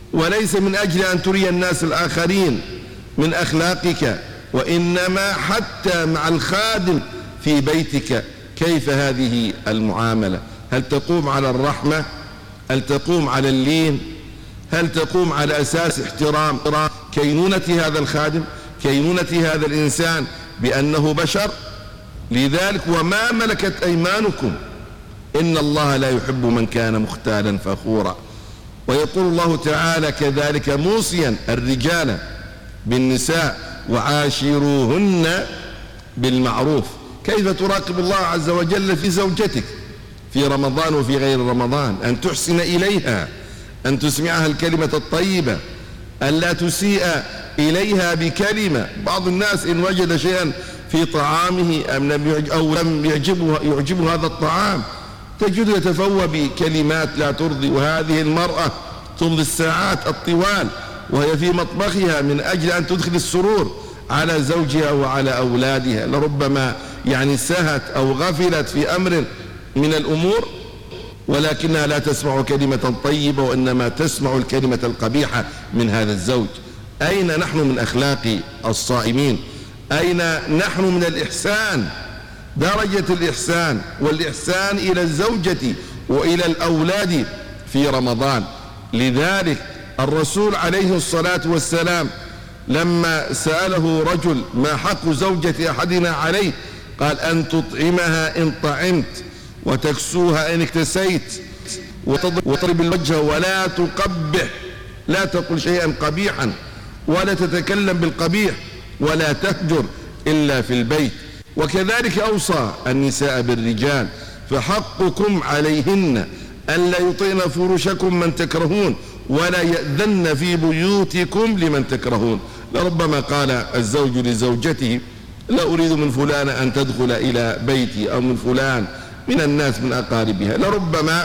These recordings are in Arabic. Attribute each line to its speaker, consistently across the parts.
Speaker 1: وليس من أجل أن تري الناس الآخرين من أخلاقك، وإنما حتى مع الخادم في بيتك. كيف هذه المعاملة؟ هل تقوم على الرحمة؟ هل تقوم على اللين؟ هل تقوم على أساس احترام كينونة هذا الخادم، كينونة هذا الإنسان بأنه بشر؟ لذلك وما ملكت أيمانكم إن الله لا يحب من كان مختالا فخورا. ويقول الله تعالى كذلك موصيا الرجال بالنساء وعاشروهن بالمعروف. كيف تراقب الله عز وجل في زوجتك في رمضان وفي غير رمضان؟ أن تحسن إليها، أن تسمعها الكلمة الطيبة، أن لا تسيء إليها بكلمة. بعض الناس إن وجد شيئا في طعامه أو لم يعجبه هذا الطعام تجد يتفوه بكلمات لا ترضي، وهذه المرأة تمضي الساعات الطوال وهي في مطبخها من أجل أن تدخل السرور على زوجها وعلى أولادها. لربما سهت أو غفلت في أمر من الأمور، ولكنها لا تسمع كلمة طيبة وإنما تسمع الكلمة القبيحة من هذا الزوج. أين نحن من أخلاق الصائمين؟ أين نحن من الإحسان؟ درجة الإحسان والإحسان إلى الزوجة وإلى الأولاد في رمضان. لذلك الرسول عليه الصلاة والسلام لما سأله رجل ما حق زوجة أحدنا عليه قال أن تطعمها إن طعمت، وتكسوها إن اكتسيت، وتضرب الوجه ولا تقبح، لا تقل شيئا قبيحا ولا تتكلم بالقبيح ولا تهجر إلا في البيت. وكذلك أوصى النساء بالرجال فحقكم عليهن أن لا يطئن فرشكم من تكرهون ولا يأذن في بيوتكم لمن تكرهون. لربما قال الزوج لزوجته لا أريد من فلان أن تدخل إلى بيتي أو من فلان من الناس من أقاربها. لربما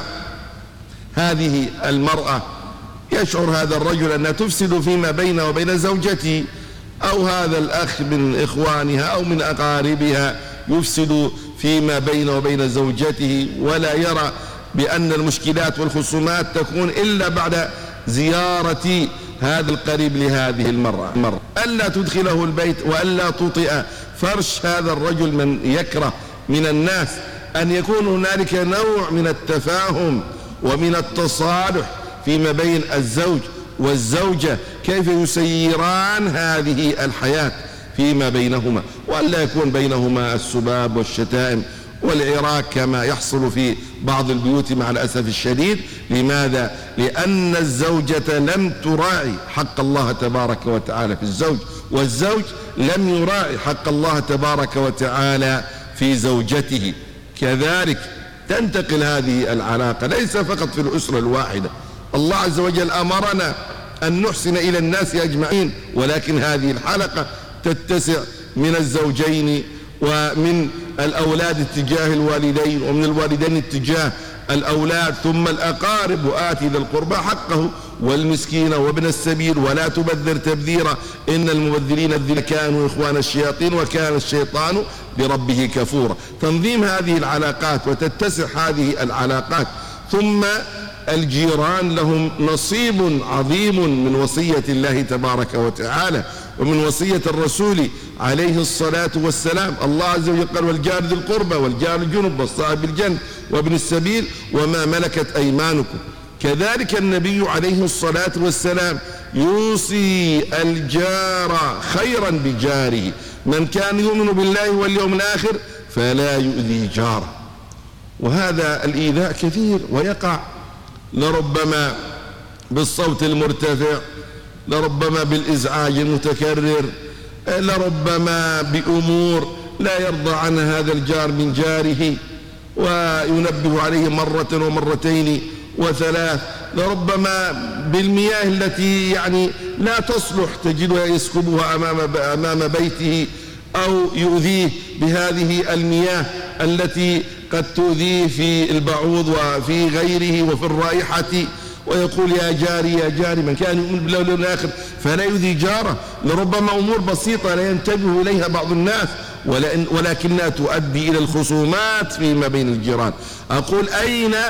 Speaker 1: هذه المرأة يشعر هذا الرجل أنها تفسد فيما بينه وبين زوجته، أو هذا الأخ من إخوانها أو من أقاربها يفسد فيما بينه وبين زوجته، ولا يرى بأن المشكلات والخصومات تكون إلا بعد زيارة هذا القريب لهذه المرأة. ألا تدخله البيت وألا تطئ فرش هذا الرجل من يكره من الناس، أن يكون هنالك نوع من التفاهم ومن التصالح فيما بين الزوج والزوجة، كيف يسيران هذه الحياة فيما بينهما، وألا يكون بينهما السباب والشتائم والعراك كما يحصل في بعض البيوت مع الأسف الشديد. لماذا؟ لأن الزوجة لم تراعي حق الله تبارك وتعالى في الزوج، والزوج لم يراعي حق الله تبارك وتعالى في زوجته. كذلك تنتقل هذه العلاقة ليس فقط في الأسرة الواحدة. الله عز وجل أمرنا أن نحسن إلى الناس أجمعين، ولكن هذه الحلقة تتسع من الزوجين ومن الأولاد اتجاه الوالدين، ومن الوالدين اتجاه الأولاد، ثم الأقارب. وآتي ذا القربى حقه والمسكين وابن السبيل ولا تبذر تبذيرا إن المبذرين الذين كانوا إخوان الشياطين وكان الشيطان بربه كفورا. تنظيم هذه العلاقات وتتسع هذه العلاقات. ثم الجيران لهم نصيب عظيم من وصية الله تبارك وتعالى ومن وصية الرسول عليه الصلاة والسلام. الله عز وجل قال والجار ذي القربى والجار الجنب والصاحب بالجنب وابن السبيل وما ملكت أيمانكم. كذلك النبي عليه الصلاة والسلام يوصي الجار خيرا بجاره، من كان يؤمن بالله واليوم الآخر فلا يؤذي جاره. وهذا الإيذاء كثير ويقع، لربما بالصوت المرتفع، لربما بالإزعاج المتكرر، لربما بأمور لا يرضى عنها هذا الجار من جاره وينبه عليه مرة ومرتين وثلاث، لربما بالمياه التي لا تصلح تجدها يسكبها أمام بيته، أو يؤذيه بهذه المياه التي قد تؤذيه في البعوض وفي غيره وفي الرائحة، ويقول يا جاري يا جاري، من كان يؤمن بالله واليوم الآخر فلا يؤذي جاره. لربما أمور بسيطة لا ينتبه إليها بعض الناس ولكنها تؤدي إلى الخصومات فيما بين الجيران. أقول أين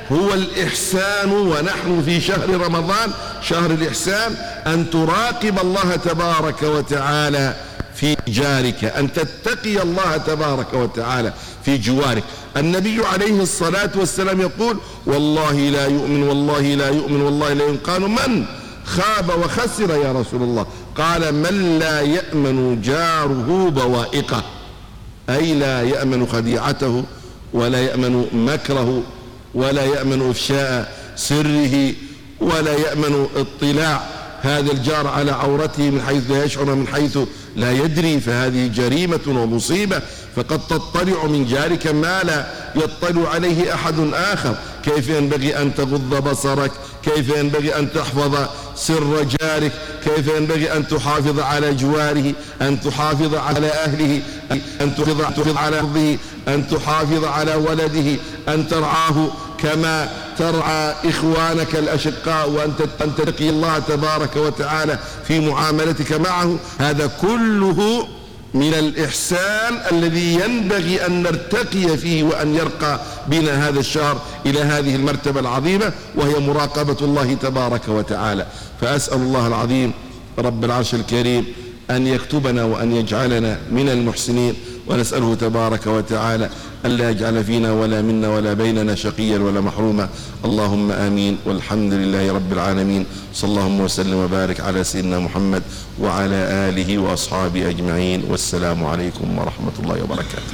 Speaker 1: هو الإحسان، ونحن في شهر رمضان شهر الإحسان، أن تراقب الله تبارك وتعالى في جارك، أن تتقي الله تبارك وتعالى في جوارك. النبي عليه الصلاة والسلام يقول: والله لا يؤمن، والله لا يؤمن، والله لا يؤمن. قالوا: من خاب وخسر يا رسول الله؟ قال: من لا يأمن جاره بوائقه، أي لا يأمن خديعته، ولا يأمن مكره، ولا يأمن إفشاء سره، ولا يأمن اطلاع هذا الجار على عورته من حيث لا يشعر، من حيث لا يدري، فهذه جريمة ومصيبة. فقد تطلع من جارك ما لا يطلع عليه أحد آخر. كيف ينبغي أن تغض بصرك؟ كيف ينبغي أن تحفظ سر جارك؟ كيف ينبغي أن تحافظ على جواره، أن تحافظ على أهله، أن تحافظ على أرضه، أن تحافظ على ولده، أن ترعاه كما ترعى إخوانك الأشقاء، وأن تتقي الله تبارك وتعالى في معاملتك معه. هذا كله من الإحسان الذي ينبغي أن نرتقي فيه، وأن يرقى بنا هذا الشهر إلى هذه المرتبة العظيمة، وهي مراقبة الله تبارك وتعالى. فأسأل الله العظيم رب العرش الكريم أن يكتبنا وأن يجعلنا من المحسنين، ونسأله تبارك وتعالى ألا يجعل فينا ولا منا ولا بيننا شقيا ولا محروما. اللهم آمين، والحمد لله رب العالمين. صلى اللهم وسلم وبارك على سيدنا محمد وعلى آله وأصحابه أجمعين، والسلام عليكم ورحمة الله وبركاته.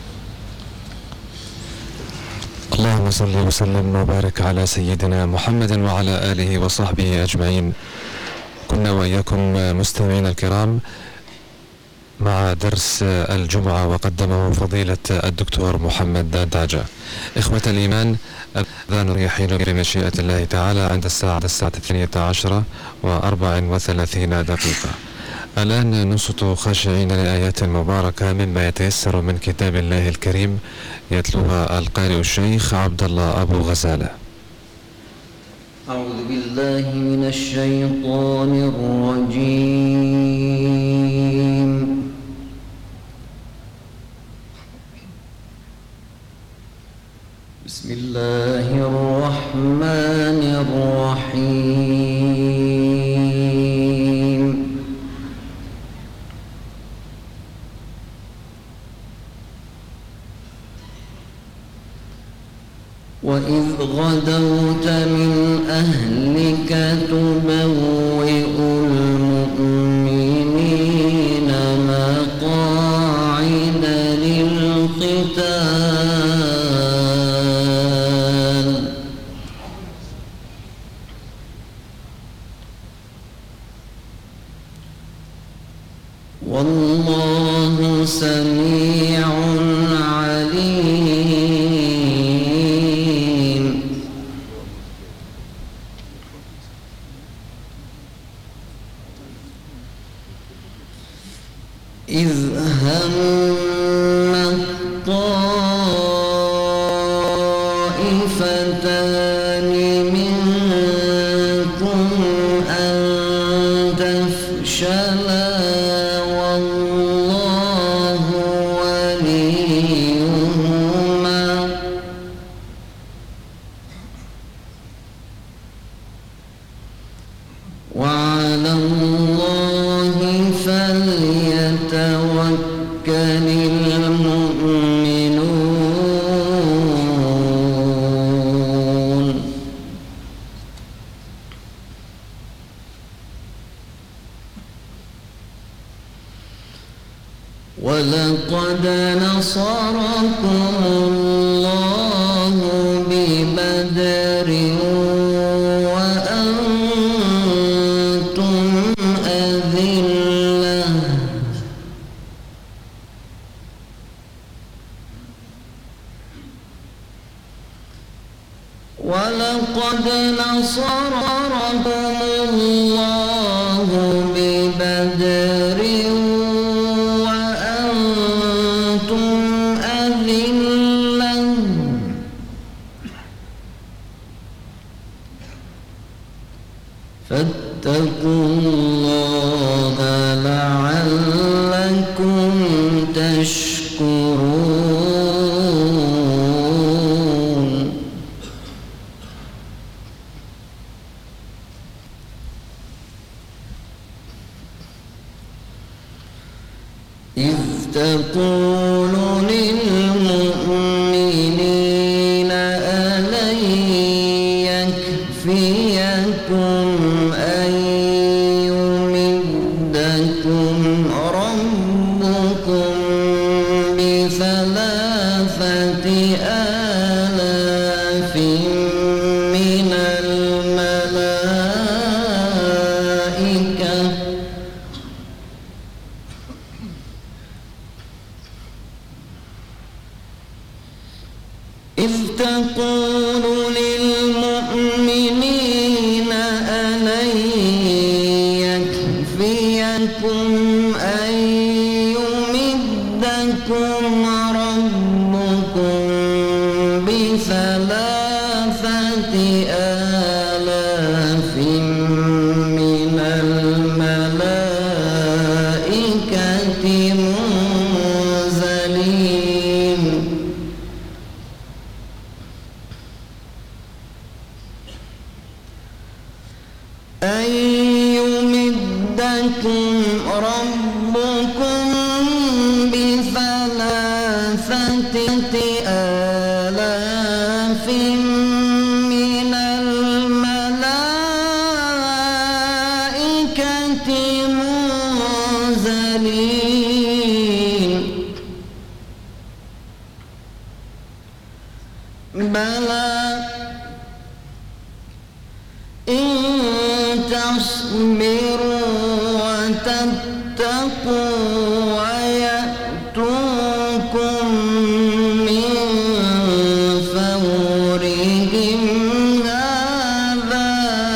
Speaker 2: اللهم صل وسلم وبارك على سيدنا محمد وعلى آله وصحبه أجمعين. كنا وإياكم مستمعين الكرام مع درس الجمعة، وقدمه فضيلة الدكتور محمد دعجة. إخوة الإيمان، الأذان يحين بمشيئة الله تعالى عند الساعة 12:34. الآن ننصت خاشعين لآيات مباركة مما يتيسر من كتاب الله الكريم، يتلوها القارئ الشيخ عبد الله أبو غزالة.
Speaker 3: أعوذ بالله من الشيطان الرجيم. بسم الله الرحمن الرحيم. وإذ غدوت من أهلك تبوئ المؤمنين مقاعد للقتال والله سميع عليم. إذ هم الطائفتان منكم أن تفشلا والله وليهما وعلى الله فليتوكل المؤمنون. ولقد نصركم الله ببدر وأنتم أذلة ولقد نصركم الله ببدر وأنتم أذلة فاتقوا الله لعلكم تشكرون. إذ تقول للمؤمنين ألن يكفيكم أن يمدكم ربكم بثلاثة آلاف من الملائكة إذ تقول للمؤمنين ألن يكفيكم أن يمدكم ربكم بثلاثة آلاف من الملائكة منزلين أن يمدكم ربكم بثلاثة آلاف من الملائكة منزلين بلى إن تصبروا وتتقوا ويأتوكم من فورهم هذا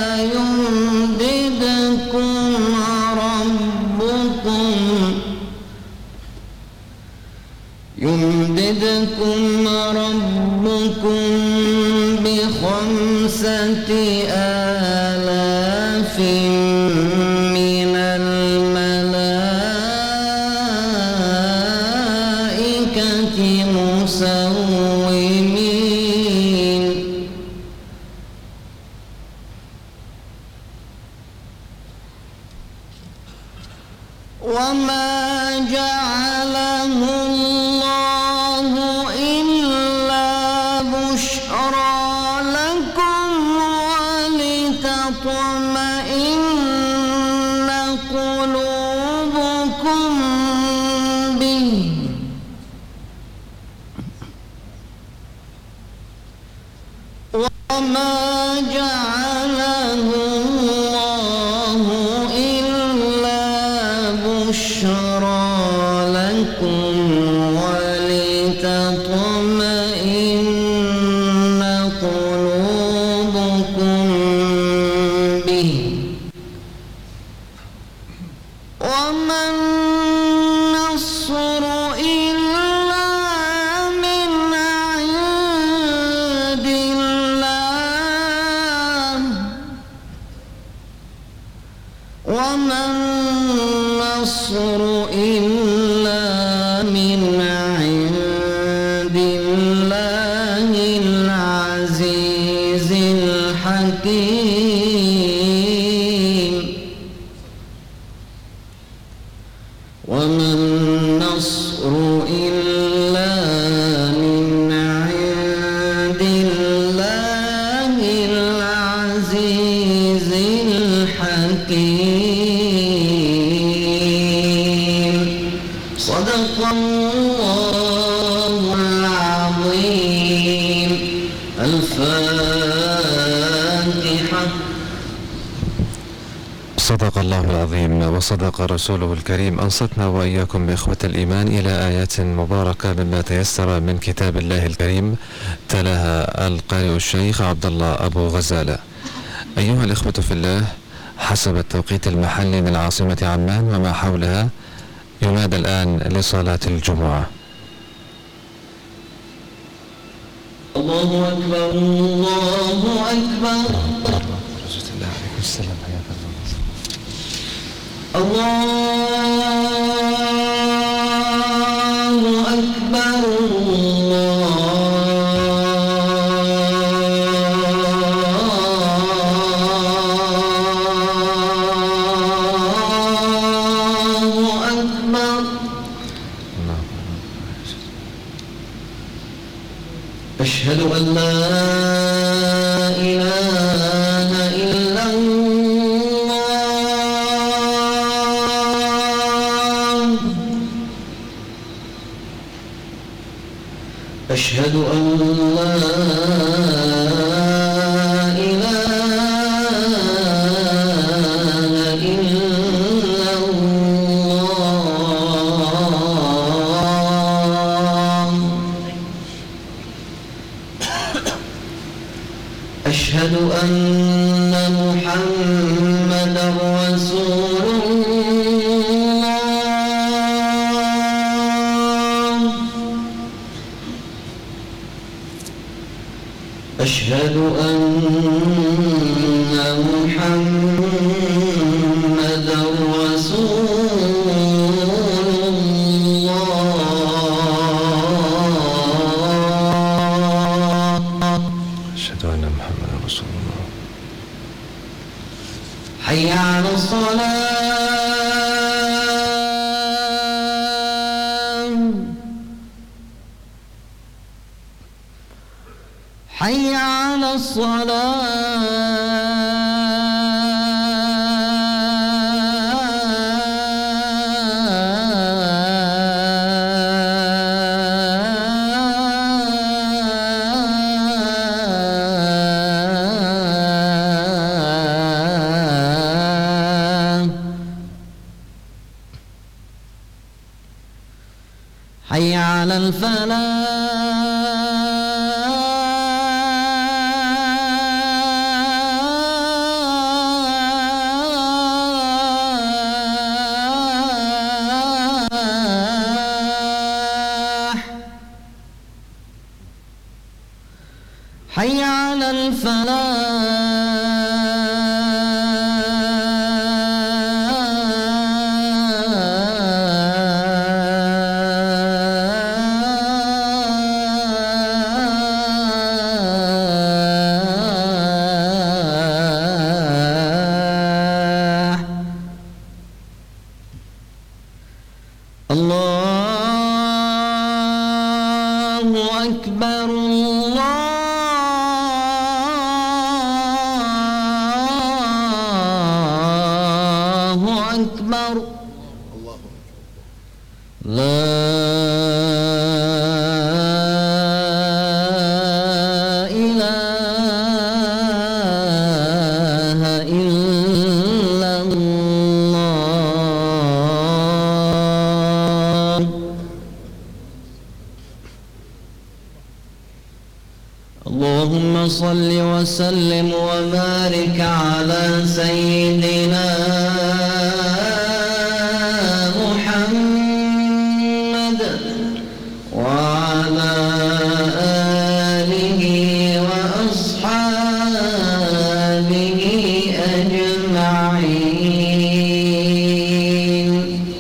Speaker 3: يمددكم ربكم ب5,000 من الملائكة مسومين وما جعله الله إلا بشرى لكم ولتطمئن قلوبكم به وما جعله الله إلا بشرى لكم ولتطمئن قلوبكم به وما النصر إلا من عند الله وما النصر إلا من عند الله العزيز الحكيم وما النصر إلا من عند الله العزيز الحكيم صدق الله العظيم الفاتحة.
Speaker 2: صدق الله العظيم وصدق رسوله الكريم. أنصتنا وإياكم إخوة الإيمان إلى آيات مباركة مما تيسر من كتاب الله الكريم تلاها القارئ الشيخ عبد الله أبو غزالة. أيها الإخوة في الله، حسب التوقيت المحلي من عاصمة عمان وما حولها ينادى الآن لصلاة الجمعة.
Speaker 3: الله أكبر الله أكبر الله أكبر الله أكبر أن لا إله إلا الله أشهد أن لا إله إلا الله أشهد أن محمدا رسول الله أشهد أن محمدا رسول الله
Speaker 2: أشهد أن محمدا رسول الله.
Speaker 3: حي على الصلاة حي على الصلاة حي على الفلاح حي على الفلاح الله أكبر الله أكبر لا إله إلا الله اللهم صل وسلم وبارك على سيدنا محمد وعلى آله وأصحابه أجمعين.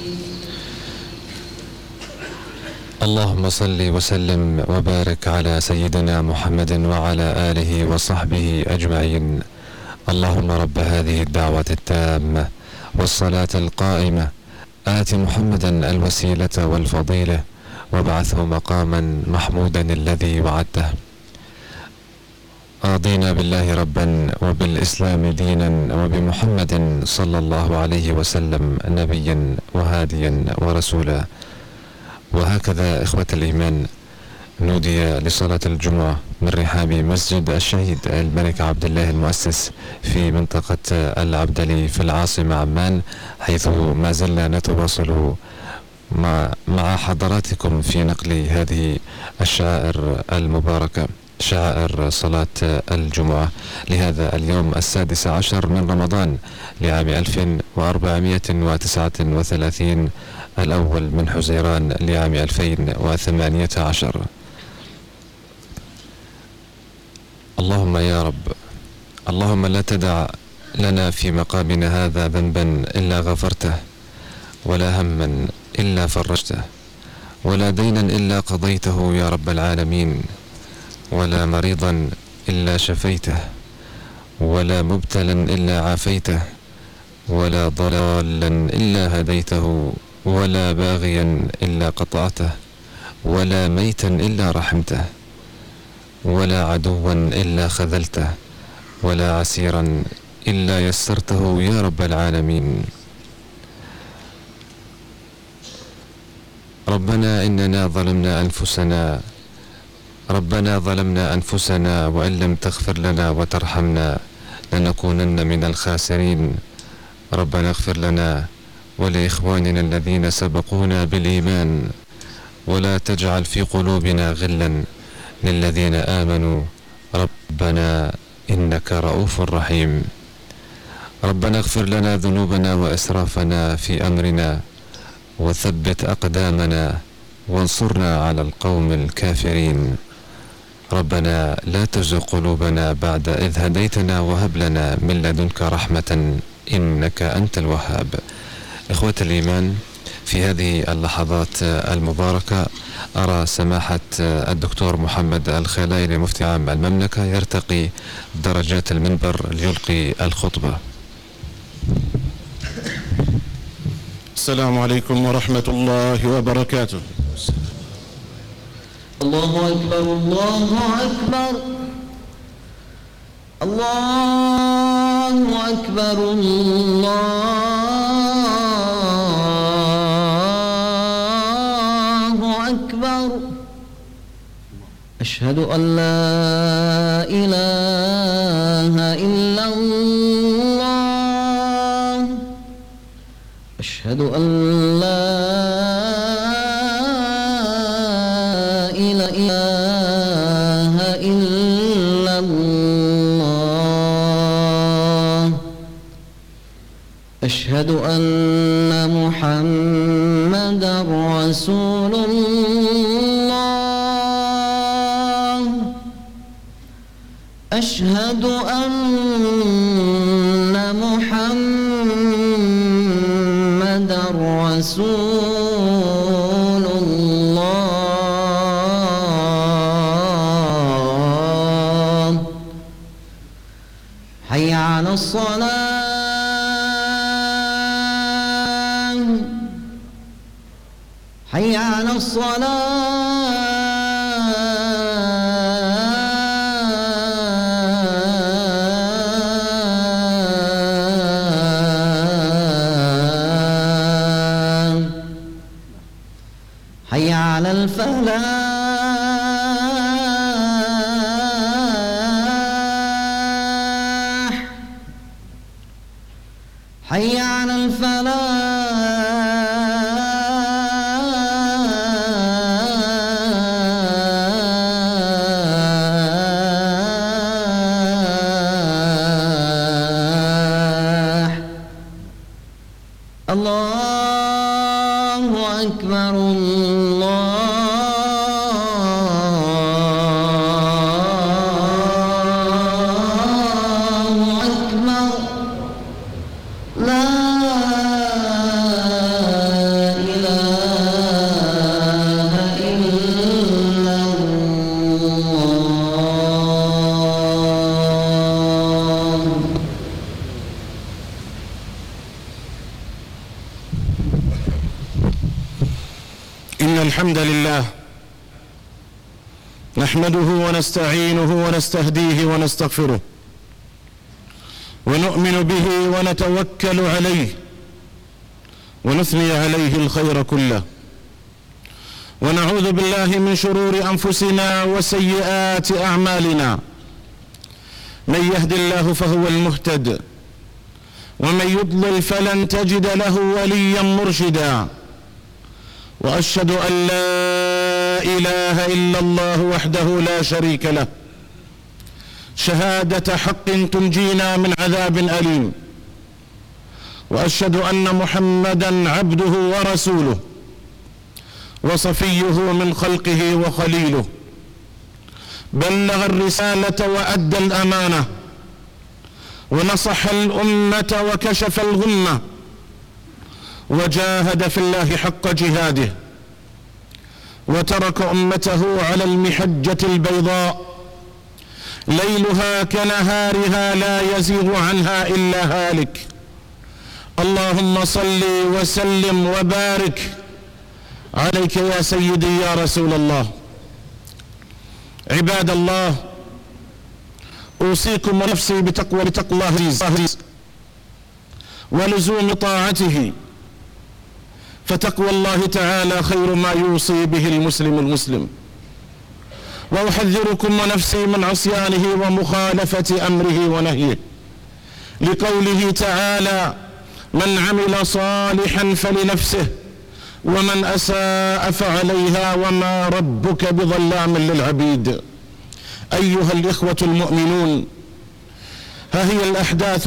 Speaker 2: اللهم صل وسلم وبارك على سيدنا محمد وعلى آله وصحبه أجمعين. اللهم رب هذه الدعوة التامة والصلاة القائمة آت محمدا الوسيلة والفضيلة وابعثه مقاما محمودا الذي وعدته. رضينا بالله ربا وبالإسلام دينا وبمحمد صلى الله عليه وسلم نبيا وهاديا ورسولا. وهكذا إخوة الإيمان نودي لصلاة الجمعة من رحاب مسجد الشهيد الملك عبد الله المؤسس في منطقة العبدلي في العاصمة عمان، حيث ما زلنا نتواصل مع حضراتكم في نقل هذه الشعائر المباركة، شعائر صلاة الجمعة لهذا اليوم 16 من رمضان لعام 1439 الأول من حزيران لعام 2018. اللهم يا رب، اللهم لا تدع لنا في مقامنا هذا ذنبا إلا غفرته، ولا هما إلا فرجته، ولا دينا إلا قضيته يا رب العالمين، ولا مريضا إلا شفيته، ولا مبتلا إلا عافيته، ولا ضلالا إلا هديته، ولا باغيا إلا قطعته، ولا ميتا إلا رحمته، ولا عدوا إلا خذلته ولا عسيرا إلا يسرته يا رب العالمين. ربنا إننا ظلمنا أنفسنا وإن لم تغفر لنا وترحمنا لنكونن من الخاسرين. ربنا اغفر لنا ولإخواننا الذين سبقونا بالإيمان ولا تجعل في قلوبنا غلا للذين آمنوا ربنا إنك رؤوف رحيم. ربنا اغفر لنا ذنوبنا وإسرافنا في أمرنا وثبت أقدامنا وانصرنا على القوم الكافرين. ربنا لا تزغ قلوبنا بعد إذ هديتنا وهب لنا من لدنك رحمة إنك أنت الوهاب. إخوة الإيمان، في هذه اللحظات المباركة أرى سماحة الدكتور محمد الخلايلي مفتي عام المملكة يرتقي درجات المنبر ليلقي الخطبة.
Speaker 4: السلام عليكم ورحمة الله وبركاته.
Speaker 3: الله أكبر الله أكبر الله أكبر الله أكبر. أشهد أن لا إله إلا الله. أشهد أن لا إله إلا الله. أشهد أن محمدا رسول الله. أشهد أن محمدا رسول الله. حي على الصلاة. حي على الصلاة. حي على الفلاح. حي على الفلاح. الله أكبر الله أكبر. لا إله إلا الله.
Speaker 4: إن الحمد لله نحمده ونستعينه ونستهديه ونستغفره ونؤمن به ونتوكل عليه ونثني عليه الخير كله ونعوذ بالله من شرور أنفسنا وسيئات أعمالنا. من يهد الله فهو المهتد ومن يضلل فلن تجد له وليا مرشدا. وأشهد أن لا إله إلا الله وحده لا شريك له شهادة حق تنجينا من عذاب أليم. وأشهد أن محمدا عبده ورسوله وصفيه من خلقه وخليله. بلغ الرسالة وأدى الأمانة ونصح الأمة وكشف الغمة وجاهد في الله حق جهاده وترك أمته على المحجة البيضاء ليلها كنهارها لا يزيغ عنها إلا هالك. اللهم صل وسلم وبارك عليك يا سيدي يا رسول الله. عباد الله، أوصيكم ونفسي بتقوى الله ولزوم طاعته، فتقوى الله تعالى خير ما يوصي به المسلم. وأحذركم ونفسي من عصيانه ومخالفة أمره ونهيه، لقوله تعالى: من عمل صالحا فلنفسه ومن أساء فعليها وما ربك بظلام للعبيد. أيها الإخوة المؤمنون، ها هي الأحداث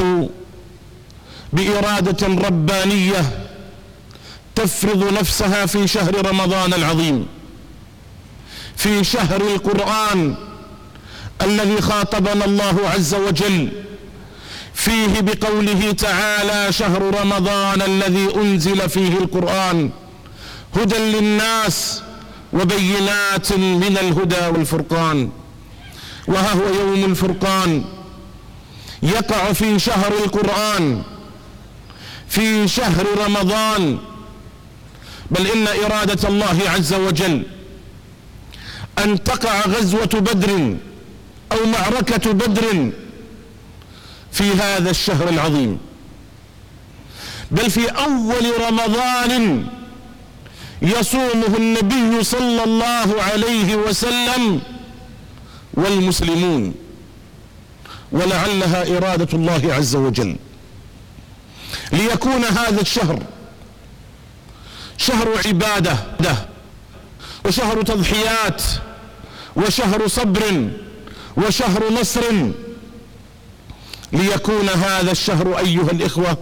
Speaker 4: بإرادة ربانية تفرض نفسها في شهر رمضان العظيم، في شهر القرآن الذي خاطبنا الله عز وجل فيه بقوله تعالى: شهر رمضان الذي أنزل فيه القرآن هدى للناس وبينات من الهدى والفرقان. وها هو يوم الفرقان يقع في شهر القرآن، في شهر رمضان، بل إن إرادة الله عز وجل أن تقع غزوة بدر أو معركة بدر في هذا الشهر العظيم، بل في أول رمضان يصومه النبي صلى الله عليه وسلم والمسلمون، ولعلها إرادة الله عز وجل ليكون هذا الشهر شهر عبادة وشهر تضحيات وشهر صبر وشهر نصر، ليكون هذا الشهر أيها الإخوة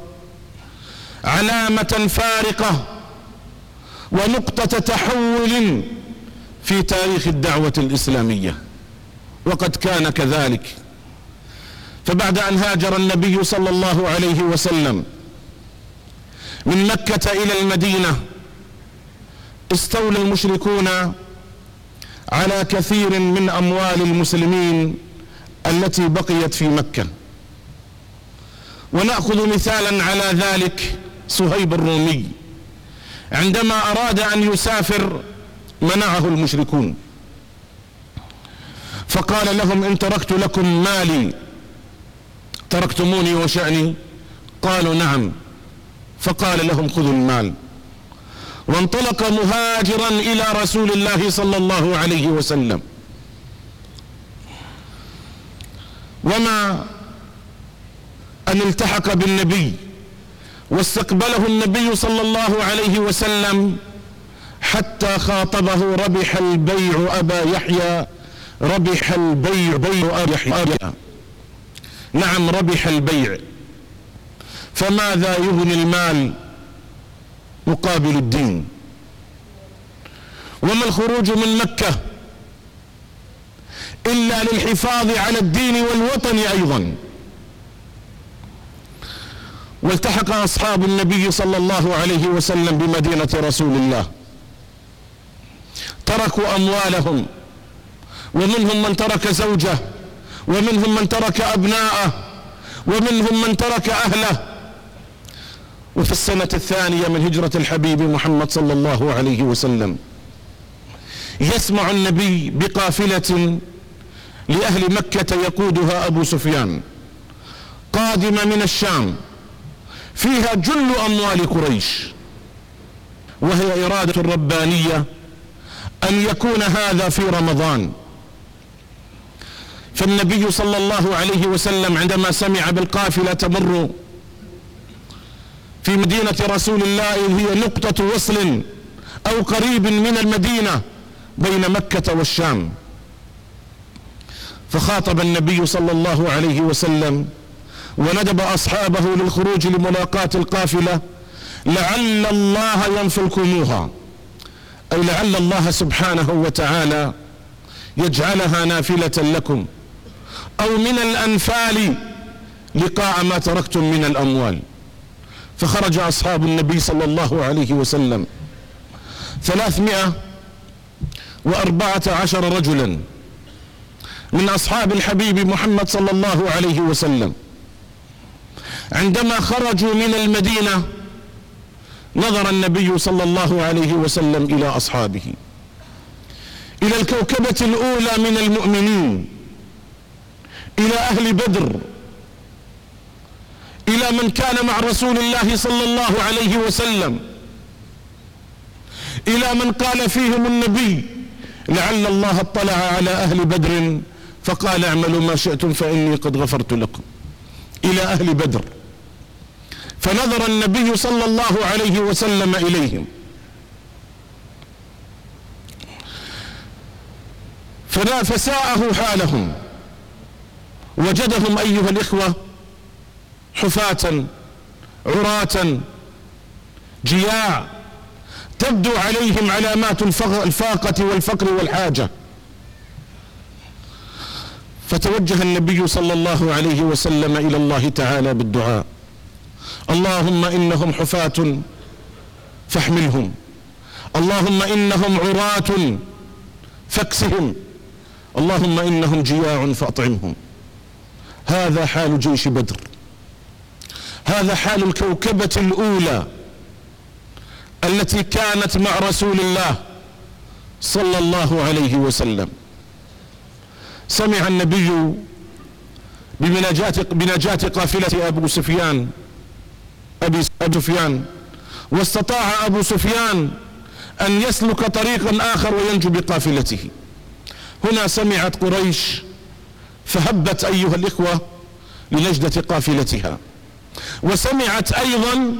Speaker 4: علامة فارقة ونقطة تحول في تاريخ الدعوة الإسلامية، وقد كان كذلك. فبعد أن هاجر النبي صلى الله عليه وسلم من مكة إلى المدينة، استولى المشركون على كثير من أموال المسلمين التي بقيت في مكة. ونأخذ مثالا على ذلك صهيب الرومي، عندما أراد أن يسافر منعه المشركون، فقال لهم: إن تركت لكم مالي تركتموني وشأني؟ قالوا: نعم. فقال لهم: خذوا المال. وانطلق مهاجرا إلى رسول الله صلى الله عليه وسلم، وما أن التحق بالنبي واستقبله النبي صلى الله عليه وسلم حتى خاطبه: ربح البيع أبا يحيى، ربح البيع بيع أبا يحيى. نعم، ربح البيع، فماذا يغني المال مقابل الدين؟ وما الخروج من مكة إلا للحفاظ على الدين والوطن أيضا. والتحق أصحاب النبي صلى الله عليه وسلم بمدينة رسول الله، تركوا أموالهم، ومنهم من ترك زوجه، ومنهم من ترك أبناءه، ومنهم من ترك أهله. وفي السنة الثانية من هجرة الحبيب محمد صلى الله عليه وسلم يسمع النبي بقافلة لأهل مكة يقودها أبو سفيان قادمة من الشام، فيها جل أموال قريش، وهي إرادة ربانية أن يكون هذا في رمضان. فالنبي صلى الله عليه وسلم عندما سمع بالقافلة تمر في مدينة رسول الله، هي نقطة وصل أو قريب من المدينة بين مكة والشام، فخاطب النبي صلى الله عليه وسلم وندب أصحابه للخروج لملاقاة القافلة، لعل الله ينفلكموها، أي لعل الله سبحانه وتعالى يجعلها نافلة لكم، أو من الأنفال لقاء ما تركتم من الأموال. فخرج أصحاب النبي صلى الله عليه وسلم 314 رجلا من أصحاب الحبيب محمد صلى الله عليه وسلم. عندما خرجوا من المدينة نظر النبي صلى الله عليه وسلم إلى أصحابه، إلى الكوكبة الأولى من المؤمنين، إلى أهل بدر، إلى من كان مع رسول الله صلى الله عليه وسلم، إلى من قال فيهم النبي لعل الله اطلع على أهل بدر فقال اعملوا ما شئتم فإني قد غفرت لكم، إلى أهل بدر. فنظر النبي صلى الله عليه وسلم إليهم فساءه حالهم، وجدهم أيها الإخوة حفاة عراة جياع، تبدو عليهم علامات الفاقة والفقر والحاجة. فتوجه النبي صلى الله عليه وسلم إلى الله تعالى بالدعاء: اللهم إنهم حفاة فاحملهم، اللهم إنهم عراة فاكسهم، اللهم إنهم جياع فأطعمهم. هذا حال جيش بدر، هذا حال الكوكبة الأولى التي كانت مع رسول الله صلى الله عليه وسلم. سمع النبي بنجاة قافلة أبي سفيان، واستطاع أبو سفيان أن يسلك طريقا آخر وينجو بقافلته. هنا سمعت قريش فهبت أيها الإخوة لنجدة قافلتها، وسمعت أيضا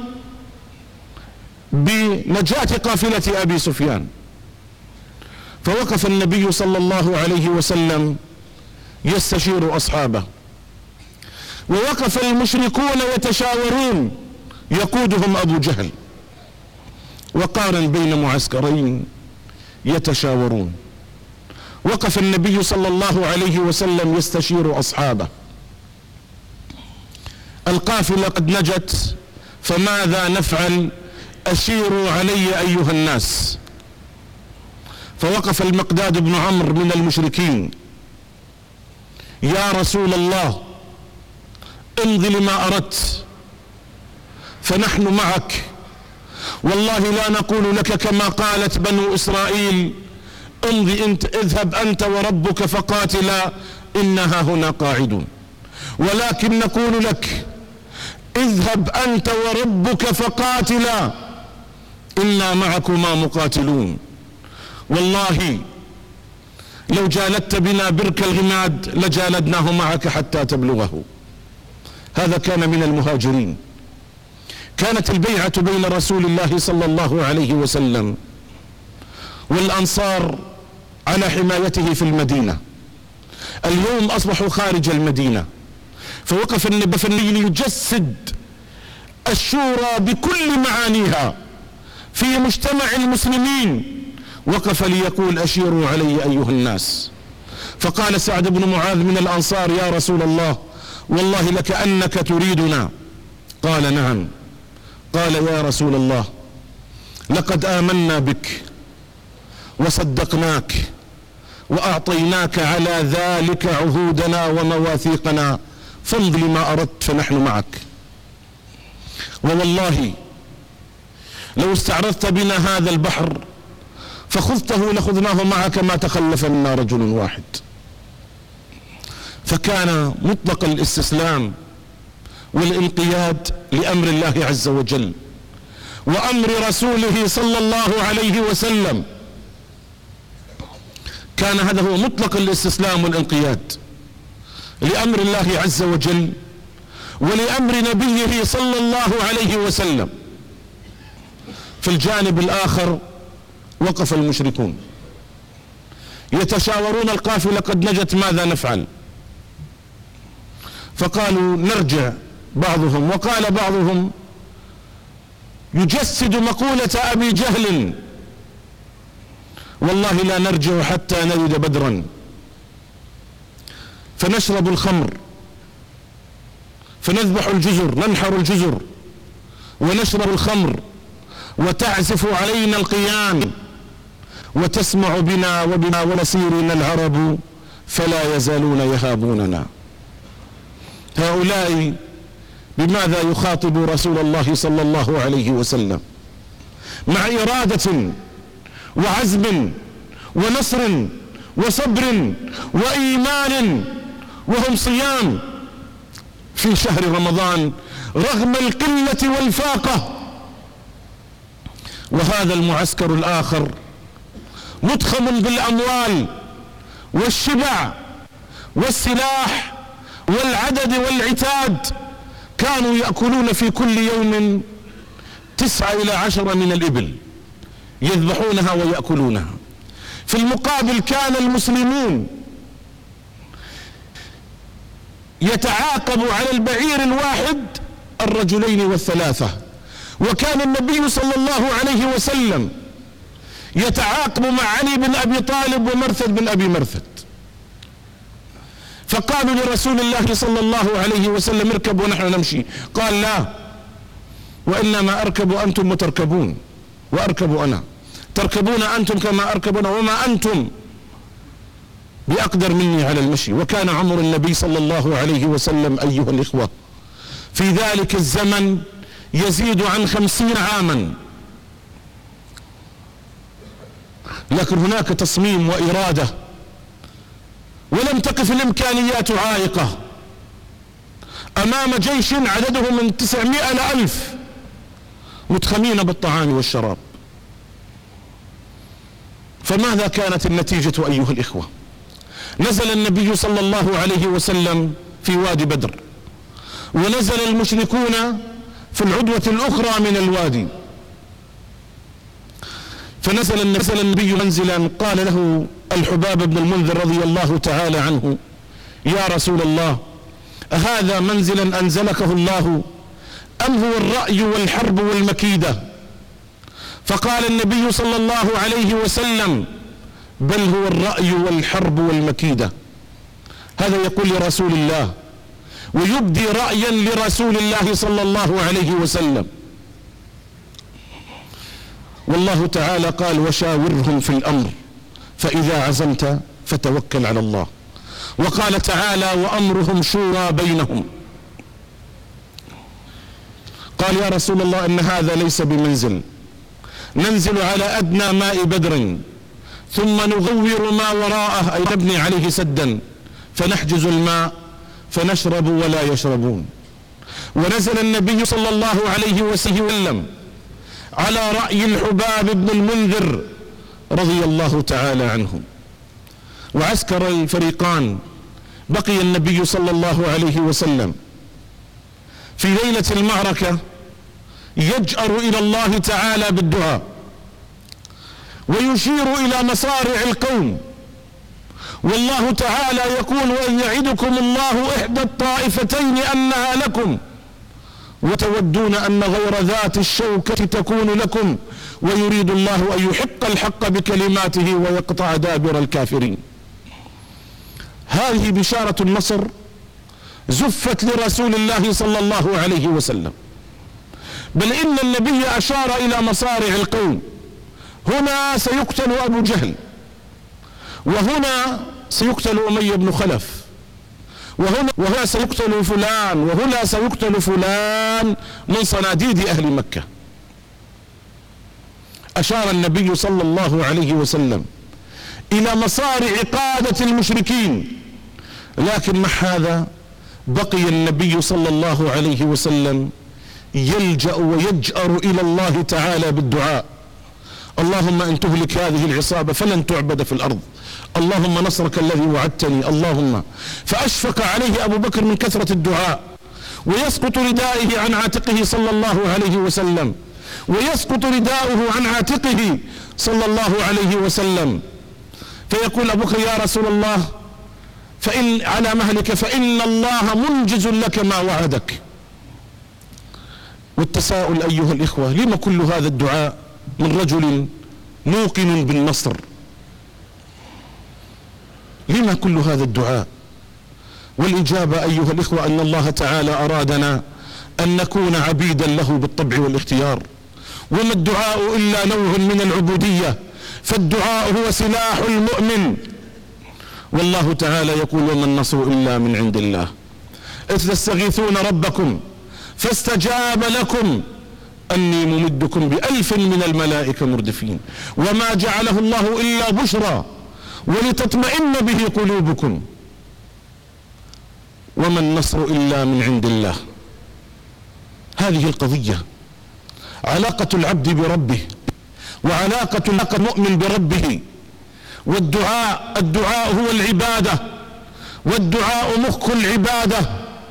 Speaker 4: بنجاة قافلة أبي سفيان، فوقف النبي صلى الله عليه وسلم يستشير أصحابه، ووقف المشركون يتشاورون يقودهم أبو جهل، وقارن بين معسكرين يتشاورون. وقف النبي صلى الله عليه وسلم يستشير أصحابه: القافلة قد نجت فماذا نفعل؟ أشيروا علي أيها الناس. فوقف المقداد بن عمرو من المشركين: يا رسول الله امضي لما أردت فنحن معك، والله لا نقول لك كما قالت بنو إسرائيل امضي انت، اذهب أنت وربك فقاتلا إنها هنا قاعدون، ولكن نقول لك اذهب أنت وربك فقاتلا إنا معكما مقاتلون، والله لو جالدت بنا برك الغماد لجالدناه معك حتى تبلغه. هذا كان من المهاجرين. كانت البيعة بين رسول الله صلى الله عليه وسلم والأنصار على حمايته في المدينة. اليوم أصبحوا خارج المدينة، فوقف النبي ليجسد الشورى بكل معانيها في مجتمع المسلمين. وقف ليقول أشيروا علي أيها الناس. فقال سعد بن معاذ من الأنصار: يا رسول الله والله لكأنك تريدنا. قال: نعم. قال: يا رسول الله لقد آمنا بك وصدقناك وأعطيناك على ذلك عهودنا ومواثيقنا، فامض لما أردت فنحن معك، ووالله لو استعرضت بنا هذا البحر فخذته لخذناه معك ما تخلف منا رجل واحد. فكان مطلق الاستسلام والانقياد لأمر الله عز وجل وأمر رسوله صلى الله عليه وسلم. كان هذا هو مطلق الاستسلام والانقياد لأمر الله عز وجل ولأمر نبيه صلى الله عليه وسلم. في الجانب الآخر وقف المشركون يتشاورون: القافلة قد نجت ماذا نفعل؟ فقالوا: نرجع بعضهم، وقال بعضهم يجسد مقولة أبي جهل: والله لا نرجع حتى نرد بدرا، فنشرب الخمر، فنذبح الجزر، ننحر الجزر ونشرب الخمر، وتعزف علينا القيام، وتسمع بنا وبما ونسيرنا العرب، فلا يزالون يهابوننا. هؤلاء بماذا يخاطب رسول الله صلى الله عليه وسلم؟ مع إرادة وعزم ونصر وصبر وإيمان وهم صيام في شهر رمضان رغم القلة والفاقة. وهذا المعسكر الآخر مضخم بالأموال والشبع والسلاح والعدد والعتاد، كانوا يأكلون في كل يوم 9 إلى 10 من الإبل يذبحونها ويأكلونها. في المقابل كان المسلمون يتعاقب على البعير الواحد 2 و3، وكان النبي صلى الله عليه وسلم يتعاقب مع علي بن أبي طالب ومرثد بن أبي مرثد. فقالوا لرسول الله صلى الله عليه وسلم اركب ونحن نمشي، قال لا، وإنما أركب أنتم وتركبون وأركب أنا، تركبون أنتم كما أركب أنا وما أنتم بأقدر مني على المشي. وكان عمر النبي صلى الله عليه وسلم أيها الإخوة في ذلك الزمن يزيد عن 50 عاما، لكن هناك تصميم وإرادة، ولم تقف الإمكانيات عائقة أمام جيش عدده من 900 إلى 1000 متخمين بالطعام والشراب. فماذا كانت النتيجة أيها الإخوة؟ نزل النبي صلى الله عليه وسلم في وادي بدر، ونزل المشركون في العدوة الأخرى من الوادي. فنزل النبي منزلا قال له الحباب بن المنذر رضي الله تعالى عنه: يا رسول الله، أهذا منزلا أنزلكه الله أم هو الرأي والحرب والمكيدة؟ فقال النبي صلى الله عليه وسلم: بل هو الرأي والحرب والمكيدة. هذا يقول لرسول الله ويبدي رأيا لرسول الله صلى الله عليه وسلم. والله تعالى قال: وشاورهم في الأمر فإذا عزمت فتوكل على الله. وقال تعالى: وأمرهم شورى بينهم. قال: يا رسول الله، إن هذا ليس بمنزل، ننزل على أدنى ماء بدر ثم نغور ما وراءه، أي نبني عليه سدا فنحجز الماء فنشرب ولا يشربون. ونزل النبي صلى الله عليه وسلم على رأي الحباب بن المنذر رضي الله تعالى عنه. وعسكر الفريقان بقي النبي صلى الله عليه وسلم في ليلة المعركة يجأر إلى الله تعالى بالدعاء ويشير إلى مصارع القوم، والله تعالى يقول: وإن يعدكم الله إحدى الطائفتين أنها لكم وتودون أن غير ذات الشوكة تكون لكم ويريد الله أن يحق الحق بكلماته ويقطع دابر الكافرين. هذه بشارة النصر زفت لرسول الله صلى الله عليه وسلم، بل إن النبي أشار إلى مصارع القوم: هنا سيقتل أبو جهل، وهنا سيقتل أمية بن خلف، وهنا سيقتل فلان، وهنا سيقتل فلان من صناديد أهل مكة. أشار النبي صلى الله عليه وسلم إلى مصارع قادة المشركين، لكن مع هذا بقي النبي صلى الله عليه وسلم يلجأ ويجأر إلى الله تعالى بالدعاء: اللهم إن تهلك هذه العصابة فلن تعبد في الأرض، اللهم نصرك الذي وعدتني، اللهم. فأشفق عليه أبو بكر من كثرة الدعاء، ويسقط ردائه عن عاتقه صلى الله عليه وسلم، ويسقط رداؤه عن عاتقه صلى الله عليه وسلم، فيقول أبو بكر: يا رسول الله، فإن على مهلك فإن الله منجز لك ما وعدك. والتساؤل أيها الإخوة: لما كل هذا الدعاء من رجل موقن بالنصر؟ لما كل هذا الدعاء؟ والإجابة أيها الإخوة أن الله تعالى أرادنا أن نكون عبيدا له بالطبع والاختيار. وما الدعاء إلا نوع من العبودية، فالدعاء هو سلاح المؤمن. والله تعالى يقول: وما النصر إلا من عند الله إذ تستغيثون ربكم فاستجاب لكم أني ممدكم ب1000 من الملائكة مردفين وما جعله الله إلا بشرى ولتطمئن به قلوبكم وما النصر إلا من عند الله. هذه القضية، علاقة العبد بربه وعلاقة المؤمن بربه. والدعاء هو العبادة، والدعاء مخ العبادة.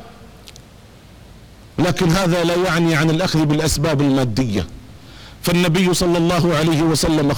Speaker 4: لكن هذا لا يعني عن الأخذ بالأسباب المادية. فالنبي صلى الله عليه وسلم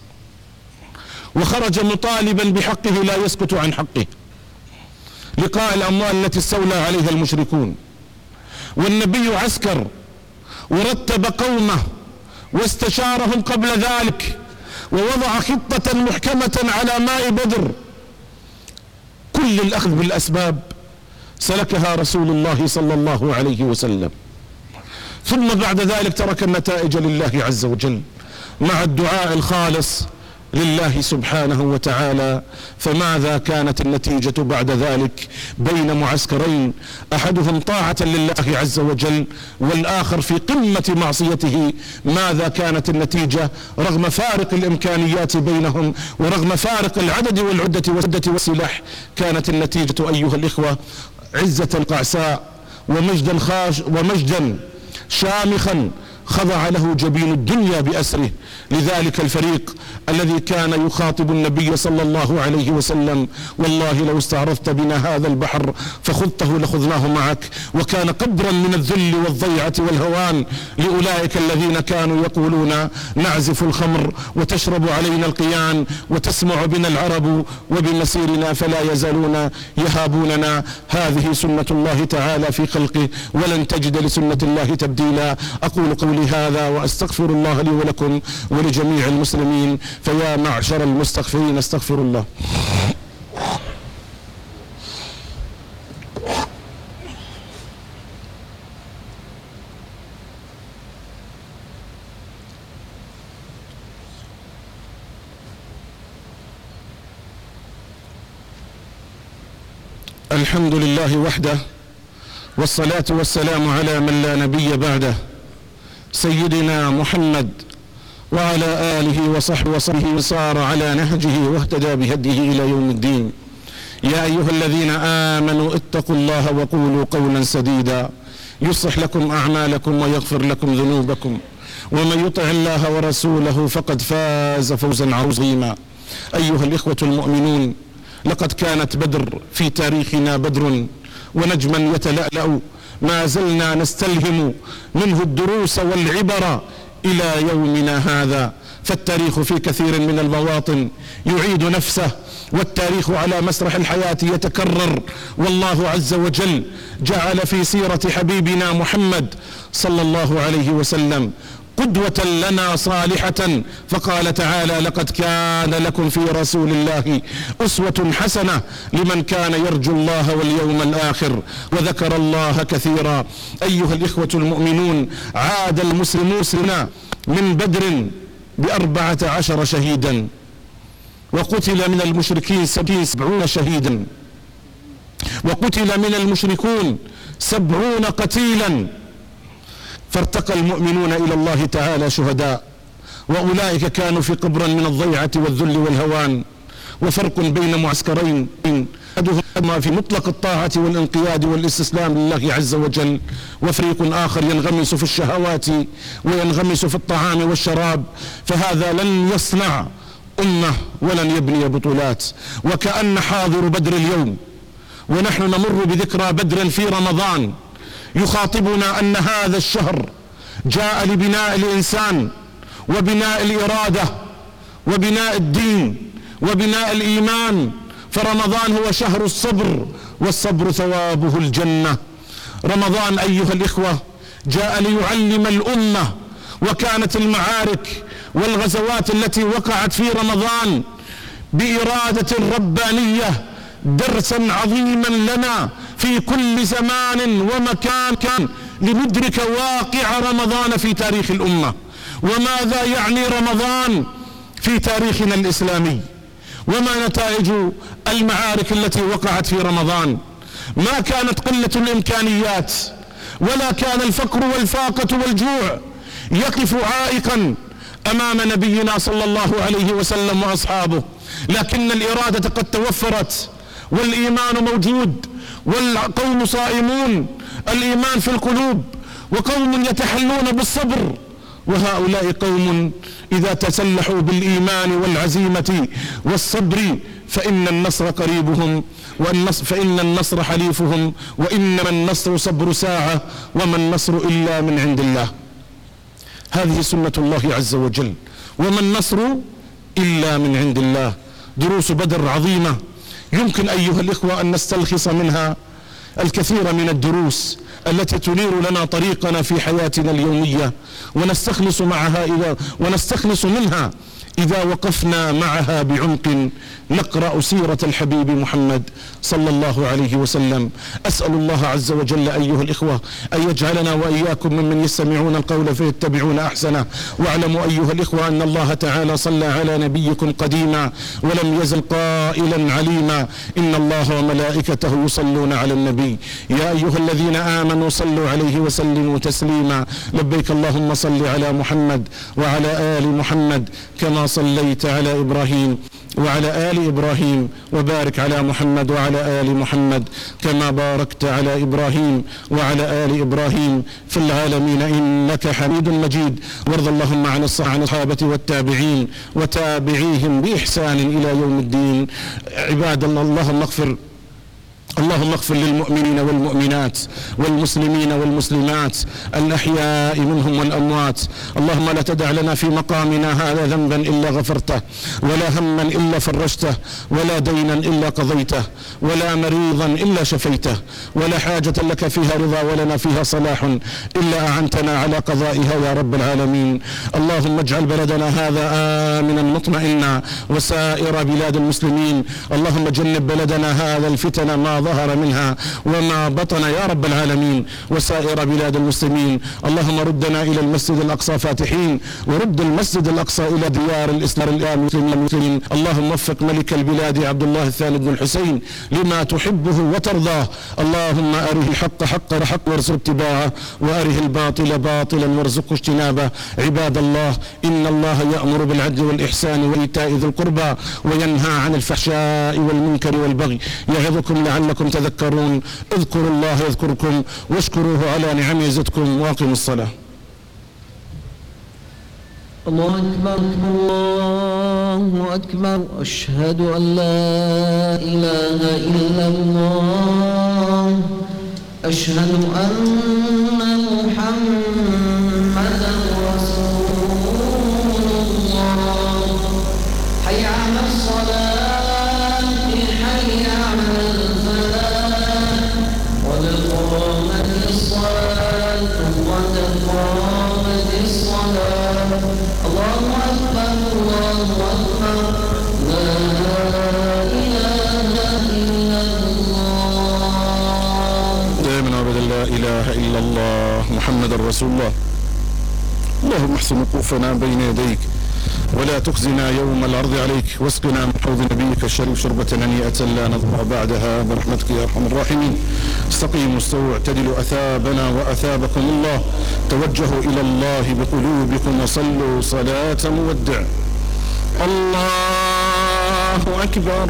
Speaker 4: خرج مطالبا بحقه لا يسكت عن حقه، لقاء الأموال التي استولى عليها المشركون. والنبي عسكر ورتب قومه واستشارهم قبل ذلك ووضع خطة محكمة على ماء بدر. كل الأخذ بالأسباب سلكها رسول الله صلى الله عليه وسلم، ثم بعد ذلك ترك النتائج لله عز وجل مع الدعاء الخالص لله سبحانه وتعالى. فماذا كانت النتيجة بعد ذلك بين معسكرين، أحدهم طاعة لله عز وجل والآخر في قمة معصيته؟ ماذا كانت النتيجة رغم فارق الإمكانيات بينهم ورغم فارق العدد والعدة والسلاح؟ كانت النتيجة أيها الإخوة عزة قعساء ومجدا شامخا خضع له جبين الدنيا بأسره. لذلك الفريق الذي كان يخاطب النبي صلى الله عليه وسلم: والله لو استعرضت بنا هذا البحر فخذته لخذناه معك. وكان قدرا من الذل والضيعة والهوان لأولئك الذين كانوا يقولون: نعزف الخمر وتشرب علينا القيان وتسمع بنا العرب وبمسيرنا فلا يزالون يهابوننا. هذه سنة الله تعالى في خلقه ولن تجد لسنة الله تبديلا. أقول قولي هذا وأستغفر الله لي ولكم ولجميع المسلمين، فيا معشر المستغفرين استغفر الله. الحمد لله وحده، والصلاة والسلام على من لا نبي بعده، سيدنا محمد وعلى آله وصحبه وصار على نهجه واهتدى بهديه إلى يوم الدين. يا أيها الذين آمنوا اتقوا الله وقولوا قولا سديدا يصلح لكم أعمالكم ويغفر لكم ذنوبكم، ومن يطع الله ورسوله فقد فاز فوزا عظيما. أيها الإخوة المؤمنون، لقد كانت بدر في تاريخنا بدر ونجما يتلألأ، ما زلنا نستلهم منه الدروس والعبر إلى يومنا هذا. فالتاريخ في كثير من المواطن يعيد نفسه، والتاريخ على مسرح الحياة يتكرر. والله عز وجل جعل في سيرة حبيبنا محمد صلى الله عليه وسلم قدوة لنا صالحة، فقال تعالى: لقد كان لكم في رسول الله أسوة حسنة لمن كان يرجو الله واليوم الآخر وذكر الله كثيرا. أيها الإخوة المؤمنون، عاد المسلمون من بدر ب14 شهيدا، وقتل من المشركين 70 شهيدا، وقتل من المشركون 70 قتيلا. فارتقى المؤمنون إلى الله تعالى شهداء، وأولئك كانوا في قبر من الضيعة والذل والهوان. وفرق بين معسكرين، أحدهما في مطلق الطاعة والانقياد والاستسلام لله عز وجل، وفريق آخر ينغمس في الشهوات وينغمس في الطعام والشراب. فهذا لن يصنع أمة ولن يبني بطولات. وكأن حاضر بدر اليوم ونحن نمر بذكرى بدر في رمضان يخاطبنا أن هذا الشهر جاء لبناء الإنسان وبناء الإرادة وبناء الدين وبناء الإيمان. فرمضان هو شهر الصبر، والصبر ثوابه الجنة. رمضان أيها الإخوة جاء ليعلم الأمة، وكانت المعارك والغزوات التي وقعت في رمضان بإرادة ربانية درسا عظيما لنا في كل زمان ومكان لندرك واقع رمضان في تاريخ الأمة، وماذا يعني رمضان في تاريخنا الإسلامي، وما نتائج المعارك التي وقعت في رمضان. ما كانت قلة الإمكانيات، ولا كان الفقر والفاقة والجوع يقف عائقا أمام نبينا صلى الله عليه وسلم وأصحابه، لكن الإرادة قد توفرت والإيمان موجود والقوم صائمون، الإيمان في القلوب، وقوم يتحلون بالصبر، وهؤلاء قوم إذا تسلحوا بالإيمان والعزيمة والصبر فإن النصر قريبهم، فإن النصر حليفهم، وإنما النصر صبر ساعة وما النصر إلا من عند الله. هذه سنة الله عز وجل، وما النصر إلا من عند الله. دروس بدر عظيمة، يمكن أيها الإخوة أن نستلخص منها الكثير من الدروس التي تنير لنا طريقنا في حياتنا اليومية، ونستخلص منها إذا وقفنا معها بعمق نقرأ سيرة الحبيب محمد صلى الله عليه وسلم. أسأل الله عز وجل أيها الإخوة أن يجعلنا وإياكم ممن يستمعون القول فيتبعون أحسنه. واعلموا أيها الإخوة أن الله تعالى صلى على نبيكم قديما ولم يزل قائلا عليما: إن الله وملائكته يصلون على النبي يا أيها الذين آمنوا صلوا عليه وسلموا تسليما. لبيك اللهم صل على محمد وعلى آل محمد كما صليت على إبراهيم وعلى آل إبراهيم، وبارك على محمد وعلى آل محمد كما باركت على إبراهيم وعلى آل إبراهيم في العالمين إنك حميد مجيد. وارض اللهم عن الصحابة والتابعين وتابعيهم بإحسان إلى يوم الدين. عباد الله، اللهم اغفر للمؤمنين والمؤمنات والمسلمين والمسلمات الأحياء منهم والأموات. اللهم لا تدع لنا في مقامنا هذا ذنبا إلا غفرته، ولا هما إلا فرجته، ولا دينا إلا قضيته، ولا مريضا إلا شفيته، ولا حاجة لك فيها رضا ولنا فيها صلاح إلا أعنتنا على قضائها يا رب العالمين. اللهم اجعل بلدنا هذا آمنا مطمئنا وسائر بلاد المسلمين. اللهم جنب بلدنا هذا الفتن ما ظهر منها وما بطن يا رب العالمين، وسائر بلاد المسلمين. اللهم ردنا إلى المسجد الأقصى فاتحين، ورد المسجد الأقصى إلى ديار الإسلام المسلمين. اللهم وفق ملك البلاد عبد الله الثاني بن الحسين لما تحبه وترضاه. اللهم أره الحق حقا وارزق اتباعه، وأره الباطل باطلا وارزق اجتنابه. عباد الله، إن الله يأمر بالعدل والإحسان وإيتاء ذي القربى وينهى عن الفحشاء والمنكر والبغي يعظكم لعلكم تذكرون. اذكروا الله يذكركم واشكروه على نعمه يزدكم، واقيموا الصلاة.
Speaker 3: الله أكبر الله أكبر، أشهد أن لا إله إلا الله، أشهد أن محمدا رسول الله. حي على الصلاة، حي على الفلاح، قد قامت الصلاة قد قامت الصلاة. الله أكبر الله أكبر، لا إله إلا الله.
Speaker 4: دائما أبدا لا إله إلا الله محمد رسول الله. اللهم احسن وقوفنا بين يديك ولا تخزنا يوم العرض عليك، واسقنا من حوض نبيك الشريف شربة هنيئة لا نظمأ بعدها برحمتك يا أرحم الراحمين. استقيموا استووا اعتدلوا، أثابنا وأثابكم الله. توجهوا إلى الله بقلوبكم وصلوا صلاة مودع. الله أكبر.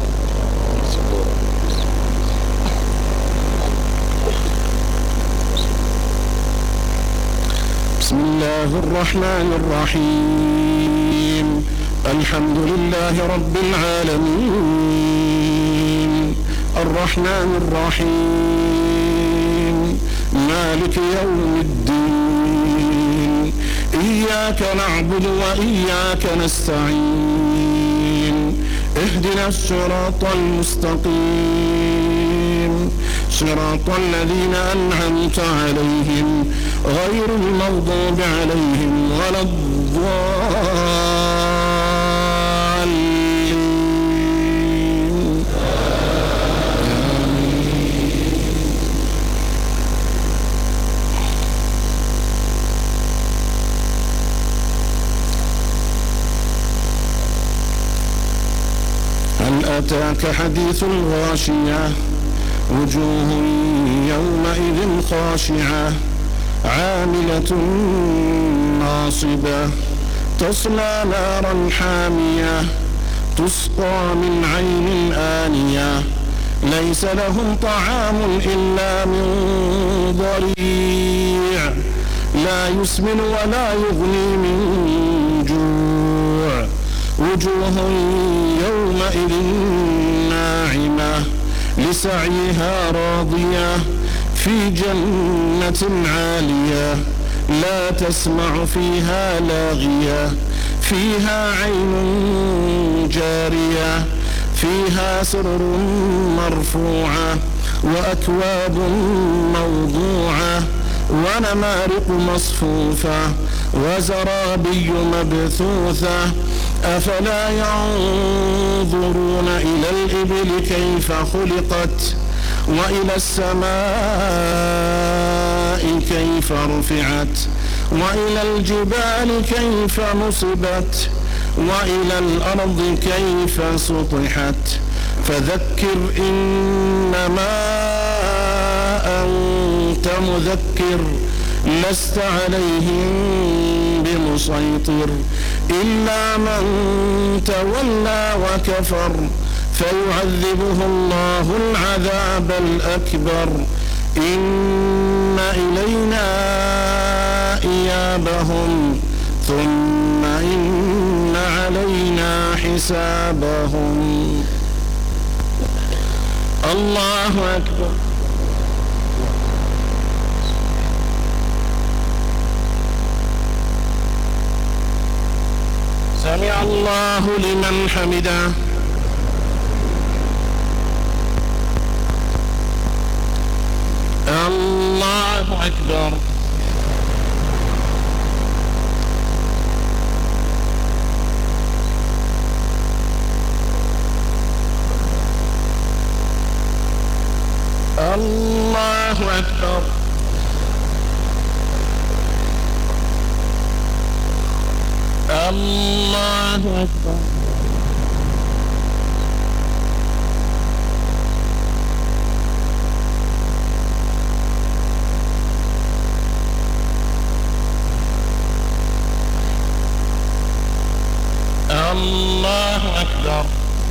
Speaker 4: بسم الله الرحمن الرحيم. الحمد لله رب العالمين، الرحمن الرحيم، مالك يوم الدين، إياك نعبد وإياك نستعين، اهدنا الصراط المستقيم، صراط الذين أنعمت عليهم غير المغضوب عليهم ولا الضالين. هل أتاك حديث الغاشية؟ وجوه يومئذ خاشعة عاملة ناصبة تصلى نارا حامية تسقى من عين آنية ليس لهم طعام إلا من ضريع لا يسمن ولا يغني من جوع وجوه يومئذ ناعمة لسعيها راضية في جنة عالية لا تسمع فيها لاغية فيها عين جارية فيها سرر مرفوعة وأكواب موضوعة ونمارق مصفوفة وزرابي مبثوثة أفلا ينظرون إلى الإبل كيف خلقت وإلى السماء كيف رفعت وإلى الجبال كيف نصبت وإلى الأرض كيف سطحت فذكر إنما أنت مذكر لست عليهم بمسيطر إلا من تولى وكفر فيعذبه الله العذاب الأكبر إن إلينا إيابهم ثم إن علينا حسابهم. الله أكبر. سمع الله لمن حمده. الله أكبر. الله أكبر. الله أكبر. الله أكبر.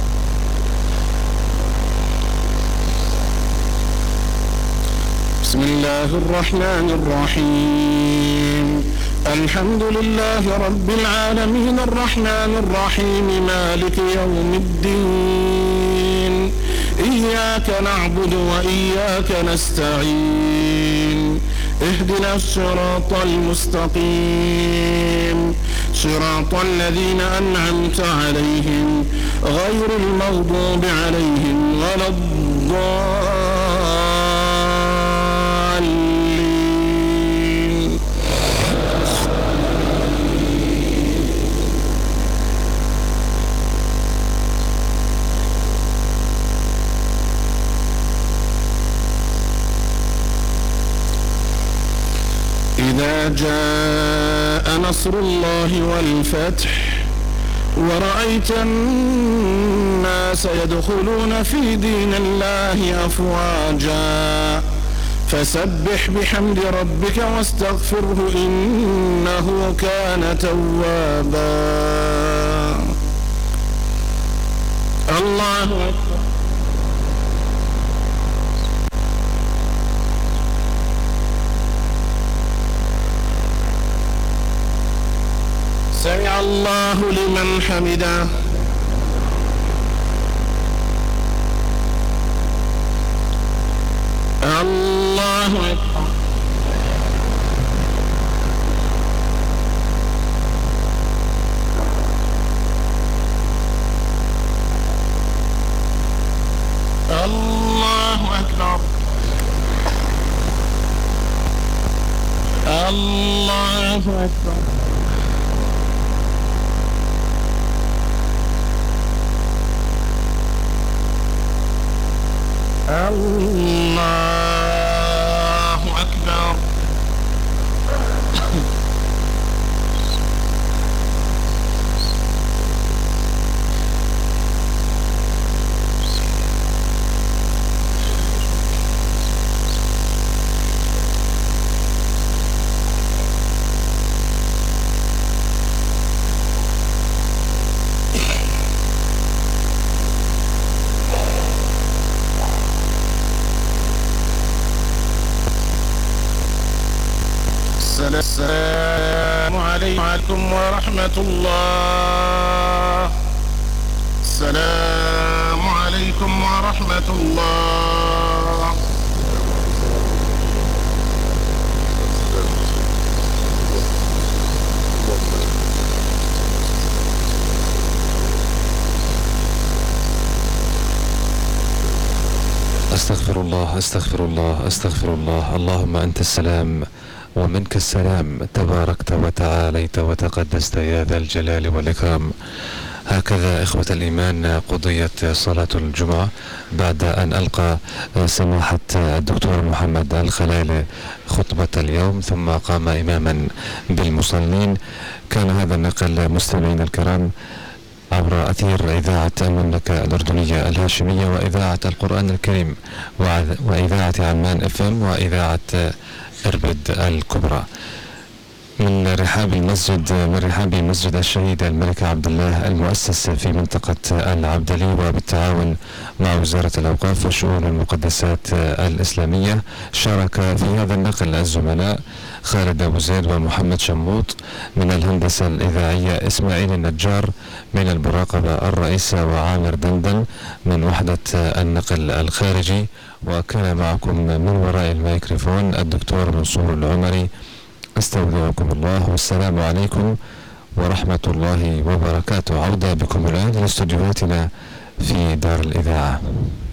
Speaker 4: بسم الله الرحمن الرحيم الحمد لله رب العالمين الرحمن الرحيم مالك يوم الدين إياك نعبد وإياك نستعين اهدنا الصراط المستقيم صراط الذين أنعمت عليهم غير المغضوب عليهم ولا الضالين. إذا جاء نصر الله والفتح ورأيت الناس يدخلون في دين الله أفواجا فسبح بحمد ربك واستغفره إنه كان توابا. الله أكبر. سمع الله لمن حمده. الله أكبر. الله أكبر. الله أكبر. الله أكبر. عليكم ورحمة الله. السلام عليكم ورحمة الله.
Speaker 2: أستغفر الله أستغفر الله أستغفر الله. اللهم أنت السلام ومنك السلام، تباركت وتعاليت وتقدست يا ذا الجلال والإكرام. هكذا إخوة الإيمان قضيت صلاة الجمعة بعد أن ألقى سماحة الدكتور محمد الخلالي خطبة اليوم ثم قام إماما بالمصلين. كان هذا النقل مستمعين الكرام عبر أثير إذاعة المملكة الأردنية الهاشمية وإذاعة القرآن الكريم وإذاعة عمان FM وإذاعة إربد الكبرى من رحاب مسجد الشهيد الملك عبد الله المؤسس في منطقة العبدلي وبالتعاون مع وزارة الأوقاف وشؤون المقدسات الإسلامية. شارك في هذا النقل الزملاء خالد أبو زيد ومحمد شموط من الهندسة الإذاعية، إسماعيل النجار من المراقبة الرئيسة، وعامر دندن من وحدة النقل الخارجي. وكان معكم من وراء الميكروفون الدكتور منصور العمري. استودعكم الله والسلام عليكم ورحمة الله وبركاته. عودة بكم الآن إلى استديوهاتنا في دار الإذاعة.